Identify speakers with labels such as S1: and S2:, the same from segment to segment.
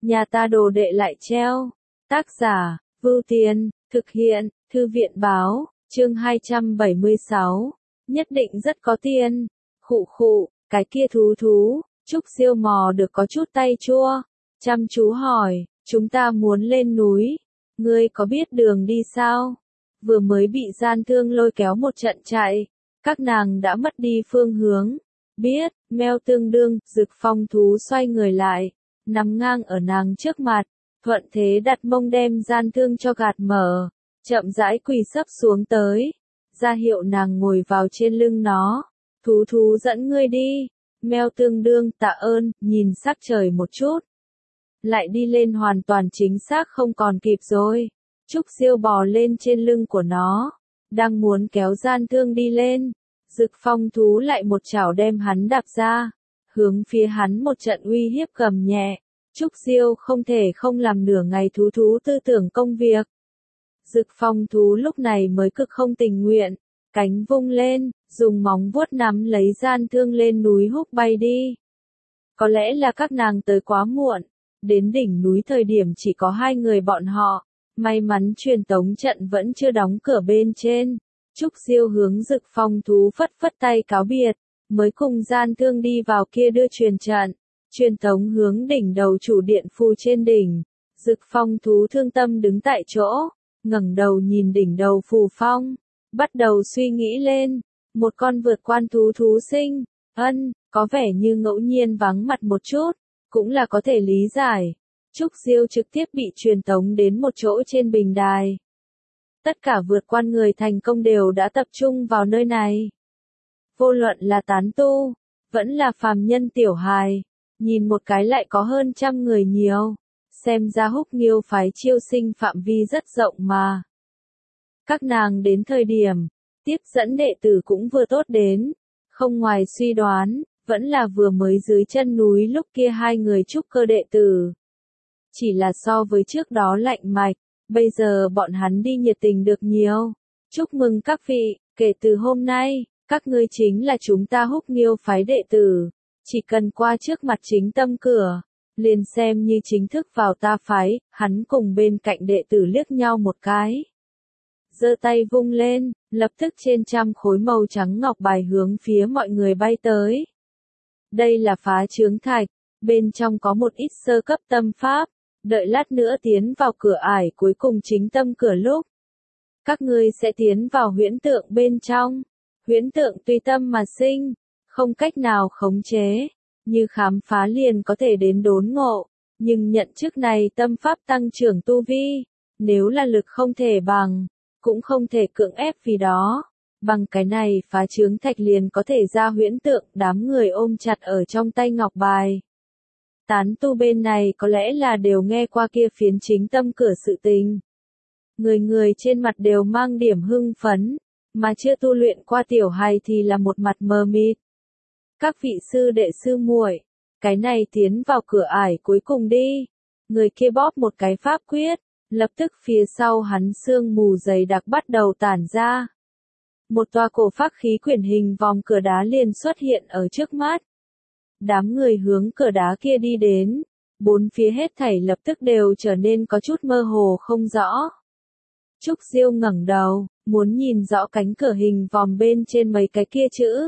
S1: nhà ta đồ đệ lại treo. Tác giả, Vưu Tiên, thực hiện, Thư viện báo, chương 276, nhất định rất có tiền. Khụ khụ, cái kia thú, Trúc Siêu mò được có chút tay chua, chăm chú hỏi, chúng ta muốn lên núi, ngươi có biết đường đi sao? Vừa mới bị gian thương lôi kéo một trận chạy, các nàng đã mất đi phương hướng. Biết, meo tương đương, Dực Phong thú xoay người lại, nằm ngang ở nàng trước mặt, thuận thế đặt mông đem gian thương cho gạt mở, chậm rãi quỳ sấp xuống tới, ra hiệu nàng ngồi vào trên lưng nó. Thú dẫn ngươi đi. Meo tương đương tạ ơn, nhìn sắc trời một chút. Lại đi lên hoàn toàn chính xác không còn kịp rồi. Trúc Siêu bò lên trên lưng của nó, đang muốn kéo gian thương đi lên. Dực Phong thú lại một chảo đem hắn đạp ra, hướng phía hắn một trận uy hiếp gầm nhẹ. Trúc Siêu không thể không làm nửa ngày thú tư tưởng công việc. Dực Phong thú lúc này mới cực không tình nguyện, cánh vung lên, dùng móng vuốt nắm lấy gian thương lên núi húc bay đi. Có lẽ là các nàng tới quá muộn, đến đỉnh núi thời điểm chỉ có hai người bọn họ, may mắn truyền tống trận vẫn chưa đóng cửa bên trên. Trúc Siêu hướng Dực Phong thú phất phất tay cáo biệt, mới cùng gian thương đi vào kia đưa truyền trận, truyền tống hướng đỉnh đầu chủ điện phù trên đỉnh. Dực Phong thú thương tâm đứng tại chỗ, ngẩng đầu nhìn đỉnh đầu phù phong, bắt đầu suy nghĩ lên, một con vượt quan thú sinh, có vẻ như ngẫu nhiên vắng mặt một chút, cũng là có thể lý giải. Trúc Siêu trực tiếp bị truyền tống đến một chỗ trên bình đài. Tất cả vượt quan người thành công đều đã tập trung vào nơi này. Vô luận là tán tu, vẫn là phàm nhân tiểu hài, nhìn một cái lại có hơn 100 người nhiều, xem ra Húc Nghiêu phái chiêu sinh phạm vi rất rộng mà. Các nàng đến thời điểm, tiếp dẫn đệ tử cũng vừa tốt đến, không ngoài suy đoán, vẫn là vừa mới dưới chân núi lúc kia hai người trúc cơ đệ tử. Chỉ là so với trước đó lạnh mạch, bây giờ bọn hắn đi nhiệt tình được nhiều. Chúc mừng các vị, kể từ hôm nay, các ngươi chính là chúng ta Húc Nghiêu phái đệ tử, chỉ cần qua trước mặt chính tâm cửa, liền xem như chính thức vào ta phái. Hắn cùng bên cạnh đệ tử liếc nhau một cái, giơ tay vung lên, lập tức trên trăm khối màu trắng ngọc bài hướng phía mọi người bay tới. Đây là phá chướng thạch, bên trong có một ít sơ cấp tâm pháp, đợi lát nữa tiến vào cửa ải cuối cùng chính tâm cửa lúc, các ngươi sẽ tiến vào huyễn tượng bên trong. Huyễn tượng tùy tâm mà sinh, không cách nào khống chế, như khám phá liền có thể đến đốn ngộ, nhưng nhận chức này tâm pháp tăng trưởng tu vi, nếu là lực không thể bằng, cũng không thể cưỡng ép vì đó. Bằng cái này phá chướng thạch liền có thể ra huyễn tượng. Đám người ôm chặt ở trong tay ngọc bài. Tán tu bên này có lẽ là đều nghe qua kia phiến chính tâm cửa sự tình. Người trên mặt đều mang điểm hưng phấn, mà chưa tu luyện qua tiểu hài thì là một mặt mờ mịt. Các vị sư đệ sư muội, cái này tiến vào cửa ải cuối cùng đi. Người kia bóp một cái pháp quyết, lập tức phía sau hắn sương mù dày đặc bắt đầu tản ra. Một tòa cổ phác khí quyển hình vòng cửa đá liền xuất hiện ở trước mắt. Đám người hướng cửa đá kia đi đến, bốn phía hết thảy lập tức đều trở nên có chút mơ hồ không rõ. Trúc Siêu ngẩng đầu, muốn nhìn rõ cánh cửa hình vòm bên trên mấy cái kia chữ.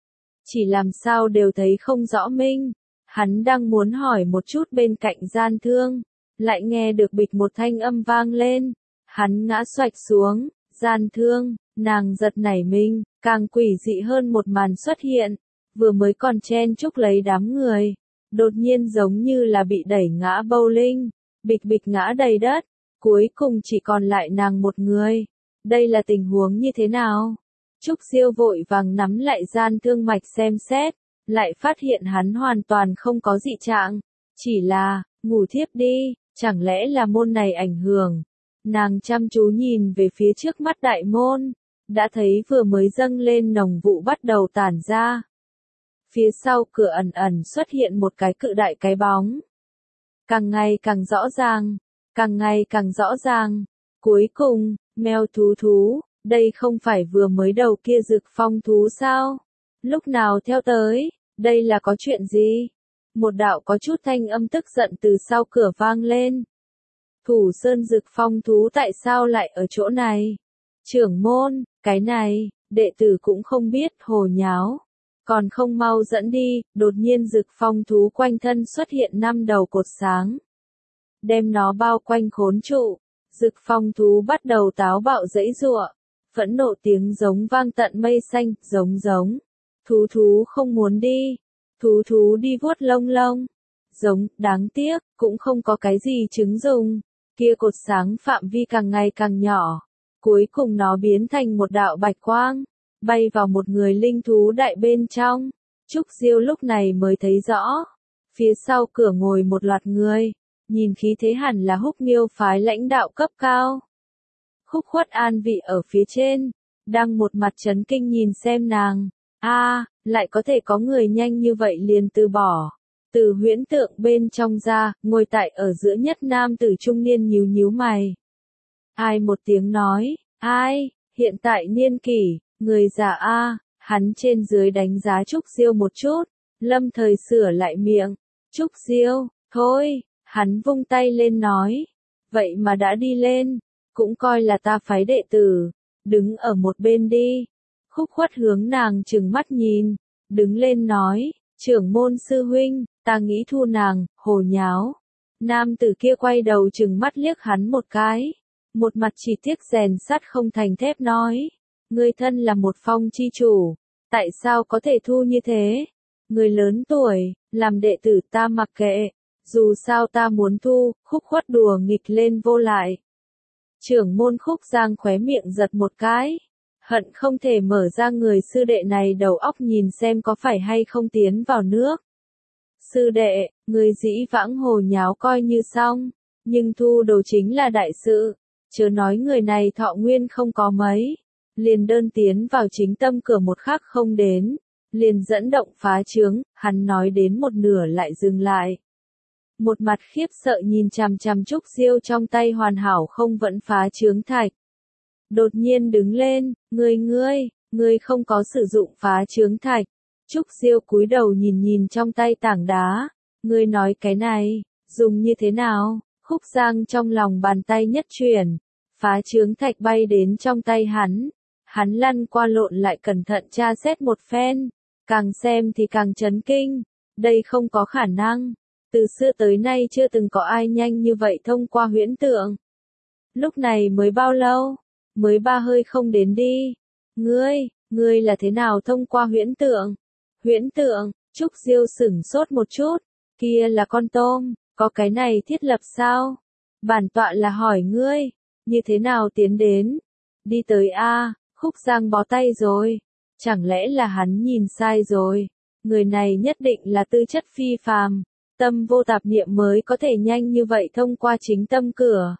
S1: Chỉ làm sao đều thấy không rõ minh, hắn đang muốn hỏi một chút bên cạnh gian thương, lại nghe được bịch một thanh âm vang lên, hắn ngã xoạch xuống. Gian thương, nàng giật nảy mình, càng quỷ dị hơn một màn xuất hiện, vừa mới còn chen chúc lấy đám người, đột nhiên giống như là bị đẩy ngã bowling, bịch ngã đầy đất, cuối cùng chỉ còn lại nàng một người. Đây là tình huống như thế nào? Trúc Siêu vội vàng nắm lại gian thương mạch xem xét, lại phát hiện hắn hoàn toàn không có dị trạng, chỉ là, ngủ thiếp đi, chẳng lẽ là môn này ảnh hưởng. Nàng chăm chú nhìn về phía trước mắt đại môn, đã thấy vừa mới dâng lên nồng vụ bắt đầu tản ra. Phía sau cửa ẩn xuất hiện một cái cự đại cái bóng. Càng ngày càng rõ ràng. Cuối cùng, meo thú, đây không phải vừa mới đầu kia Dực Phong thú sao? Lúc nào theo tới, đây là có chuyện gì? một đạo có chút thanh âm tức giận từ sau cửa vang lên. Thủ Sơn Dực Phong thú tại sao lại ở chỗ này? Trưởng môn, cái này, đệ tử cũng không biết, hồ nháo. Còn không mau dẫn đi, đột nhiên Dực Phong thú quanh thân xuất hiện 5 đầu cột sáng. Đem nó bao quanh khốn trụ. Dực Phong thú bắt đầu táo bạo giãy giụa. Phẫn nộ tiếng giống vang tận mây xanh, giống giống. Thú không muốn đi. Thú đi vuốt lông lông. Giống, đáng tiếc, cũng không có cái gì chứng dùng. Kia cột sáng phạm vi càng ngày càng nhỏ. Cuối cùng nó biến thành một đạo bạch quang, bay vào một người linh thú đại bên trong. Trúc Diêu lúc này mới thấy rõ. Phía sau cửa ngồi một loạt người, nhìn khí thế hẳn là Húc Nghiêu phái lãnh đạo cấp cao. Khúc Khuất an vị ở phía trên, đang một mặt chấn kinh nhìn xem nàng. Lại có thể có người nhanh như vậy liền từ bỏ. Từ huyễn tượng bên trong ra, ngồi tại ở giữa nhất nam tử trung niên nhíu nhíu mày. Ai một tiếng nói, ai, hiện tại niên kỷ, người già hắn trên dưới đánh giá Trúc Diêu một chút, lâm thời sửa lại miệng. Trúc Diêu, thôi, hắn vung tay lên nói. Vậy mà đã đi lên, cũng coi là ta phái đệ tử, đứng ở một bên đi. Khúc Khuất hướng nàng trừng mắt nhìn, đứng lên nói, trưởng môn sư huynh, ta nghĩ thu nàng, hồ nháo. Nam tử kia quay đầu trừng mắt liếc hắn một cái, một mặt chỉ tiếc rèn sắt không thành thép nói, ngươi thân là một phong chi chủ, tại sao có thể thu như thế? Người lớn tuổi, làm đệ tử ta mặc kệ, dù sao ta muốn thu. Khúc Khuất đùa nghịch lên vô lại. Trưởng môn Khúc Giang khóe miệng giật một cái, hận không thể mở ra người sư đệ này đầu óc nhìn xem có phải hay không tiến vào nước. Sư đệ, người dĩ vãng hồ nháo coi như xong, nhưng thu đồ chính là đại sự, chớ nói người này thọ nguyên không có mấy, liền đơn tiến vào chính tâm cửa một khắc không đến, liền dẫn động phá chướng. Hắn nói đến một nửa lại dừng lại. Một mặt khiếp sợ nhìn chằm chằm Trúc Diêu trong tay hoàn hảo không vẫn phá chướng thạch. Đột nhiên đứng lên, ngươi không có sử dụng phá chướng thạch. Trúc Diêu cúi đầu nhìn nhìn trong tay tảng đá. Ngươi nói cái này, dùng như thế nào? Khúc Giang trong lòng bàn tay nhất chuyển. Phá chướng thạch bay đến trong tay hắn. Hắn lăn qua lộn lại cẩn thận tra xét một phen. Càng xem thì càng chấn kinh. Đây không có khả năng. Từ xưa tới nay chưa từng có ai nhanh như vậy thông qua huyễn tượng. Lúc này mới bao lâu? Mới 3 hơi không đến đi. Ngươi là thế nào thông qua huyễn tượng? Huyễn tượng, Trúc Diêu sửng sốt một chút. Kia là con tôm, có cái này thiết lập sao? Bản tọa là hỏi ngươi, như thế nào tiến đến? Đi tới Khúc Giang bó tay rồi. Chẳng lẽ là hắn nhìn sai rồi? Người này nhất định là tư chất phi phàm, tâm vô tạp niệm mới có thể nhanh như vậy thông qua chính tâm cửa.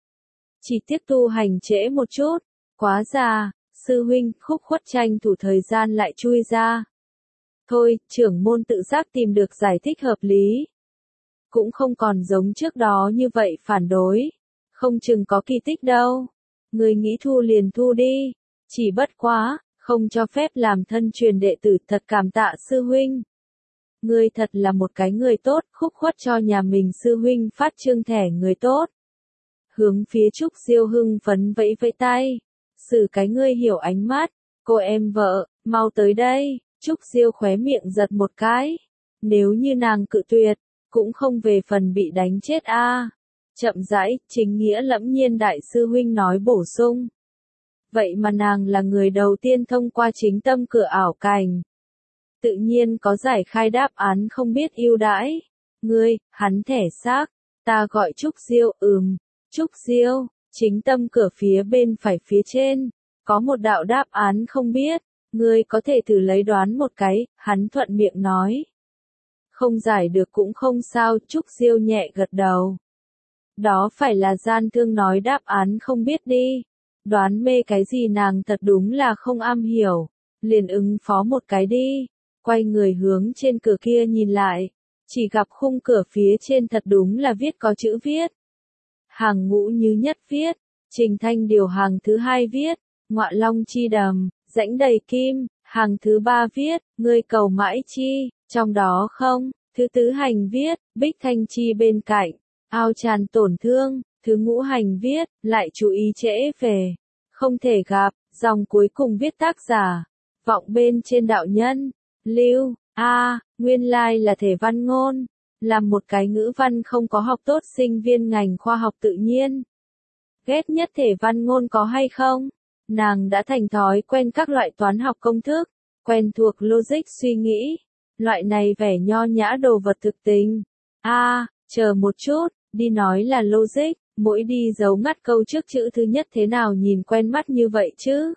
S1: Chỉ tiếc tu hành trễ một chút, quá già. Sư huynh. Khúc Khuất tranh thủ thời gian lại chui ra. Thôi, trưởng môn tự giác tìm được giải thích hợp lý. Cũng không còn giống trước đó như vậy phản đối. Không chừng có kỳ tích đâu. Người nghĩ thu liền thu đi. Chỉ bất quá, không cho phép làm thân truyền đệ tử, thật cảm tạ sư huynh. Ngươi thật là một cái người tốt. Khúc Khuất cho nhà mình sư huynh phát trương thẻ người tốt. Hướng phía Trúc Diêu hưng phấn vẫy vẫy tay. Xử cái ngươi hiểu ánh mắt. Cô em vợ, mau tới đây. Trúc Diêu khóe miệng giật một cái. Nếu như nàng cự tuyệt, cũng không về phần bị đánh chết Chậm rãi, chính nghĩa lẫm nhiên đại sư huynh nói bổ sung. Vậy mà nàng là người đầu tiên thông qua chính tâm cửa ảo cảnh. Tự nhiên có giải khai đáp án không biết ưu đãi. Hắn thẻ xác. Ta gọi Trúc Diêu. Trúc Diêu, chính tâm cửa phía bên phải phía trên. Có một đạo đáp án không biết. Ngươi có thể thử lấy đoán một cái. Hắn thuận miệng nói. Không giải được cũng không sao. Trúc Diêu nhẹ gật đầu. Đó phải là gian thương nói đáp án không biết đi. Đoán mê cái gì nàng thật đúng là không am hiểu. Liền ứng phó một cái đi. Quay người hướng trên cửa kia nhìn lại. Chỉ gặp khung cửa phía trên thật đúng là viết có chữ viết. Hàng ngũ như nhất viết. Trình Thanh Điều hàng thứ 2 viết. Ngọa Long chi đầm, rãnh đầy kim. Hàng thứ 3 viết. Ngươi cầu mãi chi. Trong đó không, Thứ tứ hành viết, Bích Thanh Chi bên cạnh, ao tràn tổn thương. Thứ ngũ hành viết, lại chú ý trễ về, không thể gặp. Dòng cuối cùng viết tác giả, vọng bên trên đạo nhân, Lưu, nguyên lai là thể văn ngôn, là một cái ngữ văn không có học tốt sinh viên ngành khoa học tự nhiên. Ghét nhất thể văn ngôn có hay không? Nàng đã thành thói quen các loại toán học công thức, quen thuộc logic suy nghĩ, loại này vẻ nho nhã đồ vật thực tình. Chờ một chút, đi nói là logic, mỗi đi dấu ngắt câu trước chữ thứ nhất thế nào nhìn quen mắt như vậy chứ?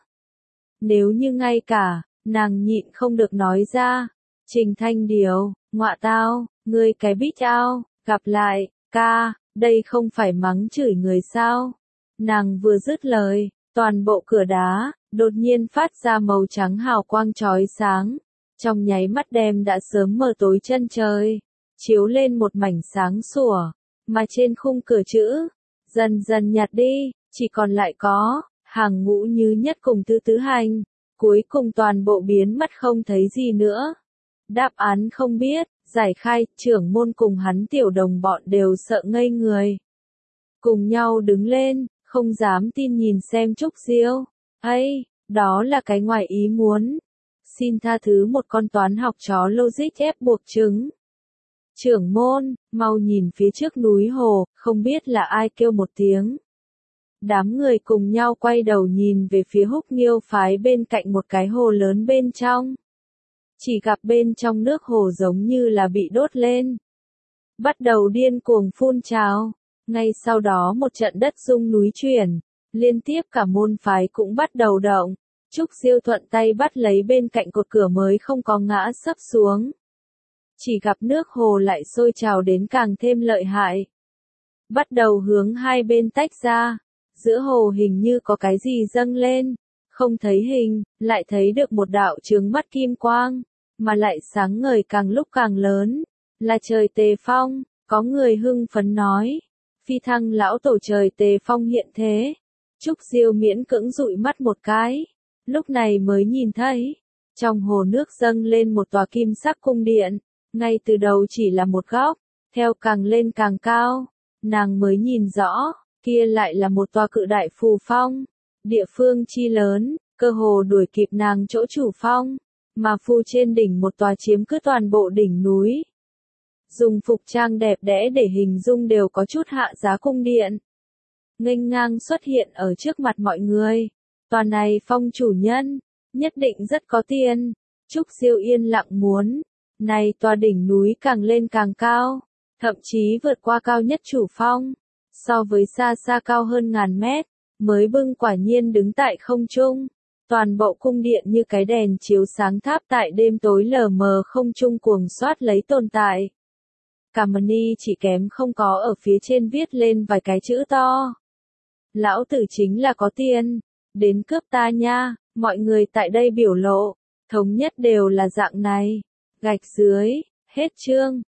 S1: Nếu như ngay cả, nàng nhịn không được nói ra. Trình Thanh Điều, ngọa tao, ngươi cái bít ao, gặp lại, ca, đây không phải mắng chửi người sao? Nàng vừa dứt lời, toàn bộ cửa đá, đột nhiên phát ra màu trắng hào quang chói sáng. Trong nháy mắt đem đã sớm mờ tối chân trời, chiếu lên một mảnh sáng sủa, mà trên khung cửa chữ, dần dần nhạt đi, chỉ còn lại có, hàng ngũ như nhất cùng thứ tứ hành, cuối cùng toàn bộ biến mất không thấy gì nữa. Đáp án không biết, giải khai, trưởng môn cùng hắn tiểu đồng bọn đều sợ ngây người. Cùng nhau đứng lên, không dám tin nhìn xem Trúc Diêu. Ấy, đó là cái ngoài ý muốn. Xin tha thứ một con toán học chó logic ép buộc trứng. Trưởng môn, mau nhìn phía trước núi hồ, không biết là ai kêu một tiếng. Đám người cùng nhau quay đầu nhìn về phía Húc Nghiêu phái bên cạnh một cái hồ lớn bên trong. Chỉ gặp bên trong nước hồ giống như là bị đốt lên. Bắt đầu điên cuồng phun trào. Ngay sau đó một trận đất rung núi chuyển. Liên tiếp cả môn phái cũng bắt đầu động. Trúc Diêu thuận tay bắt lấy bên cạnh cột cửa mới không có ngã sấp xuống. Chỉ gặp nước hồ lại sôi trào đến càng thêm lợi hại. Bắt đầu hướng hai bên tách ra. Giữa hồ hình như có cái gì dâng lên. Không thấy hình, lại thấy được một đạo chướng mắt kim quang. Mà lại sáng ngời càng lúc càng lớn. Là trời Tề Phong, có người hưng phấn nói. Phi thăng lão tổ trời Tề Phong hiện thế. Trúc Diêu miễn cưỡng dụi mắt một cái. Lúc này mới nhìn thấy. Trong hồ nước dâng lên một tòa kim sắc cung điện. Ngay từ đầu chỉ là một góc. Theo càng lên càng cao. Nàng mới nhìn rõ. Kia lại là một tòa cự đại phù phong. Địa phương chi lớn. Cơ hồ đuổi kịp nàng chỗ chủ phong. Mà phù trên đỉnh một tòa chiếm cứ toàn bộ đỉnh núi. Dùng phục trang đẹp đẽ để hình dung đều có chút hạ giá cung điện. Nghênh ngang xuất hiện ở trước mặt mọi người. Tòa này phong chủ nhân, nhất định rất có tiền. Trúc Diêu yên lặng muốn. Này tòa đỉnh núi càng lên càng cao. Thậm chí vượt qua cao nhất chủ phong. So với xa xa cao hơn ngàn mét. Mới bưng quả nhiên đứng tại không trung. Toàn bộ cung điện như cái đèn chiếu sáng tháp tại đêm tối lờ mờ không trung cuồng soát lấy tồn tại. Kamani chỉ kém không có ở phía trên viết lên vài cái chữ to. Lão tử chính là có tiền, đến cướp ta nha, mọi người tại đây biểu lộ, thống nhất đều là dạng này. Gạch dưới, hết chương.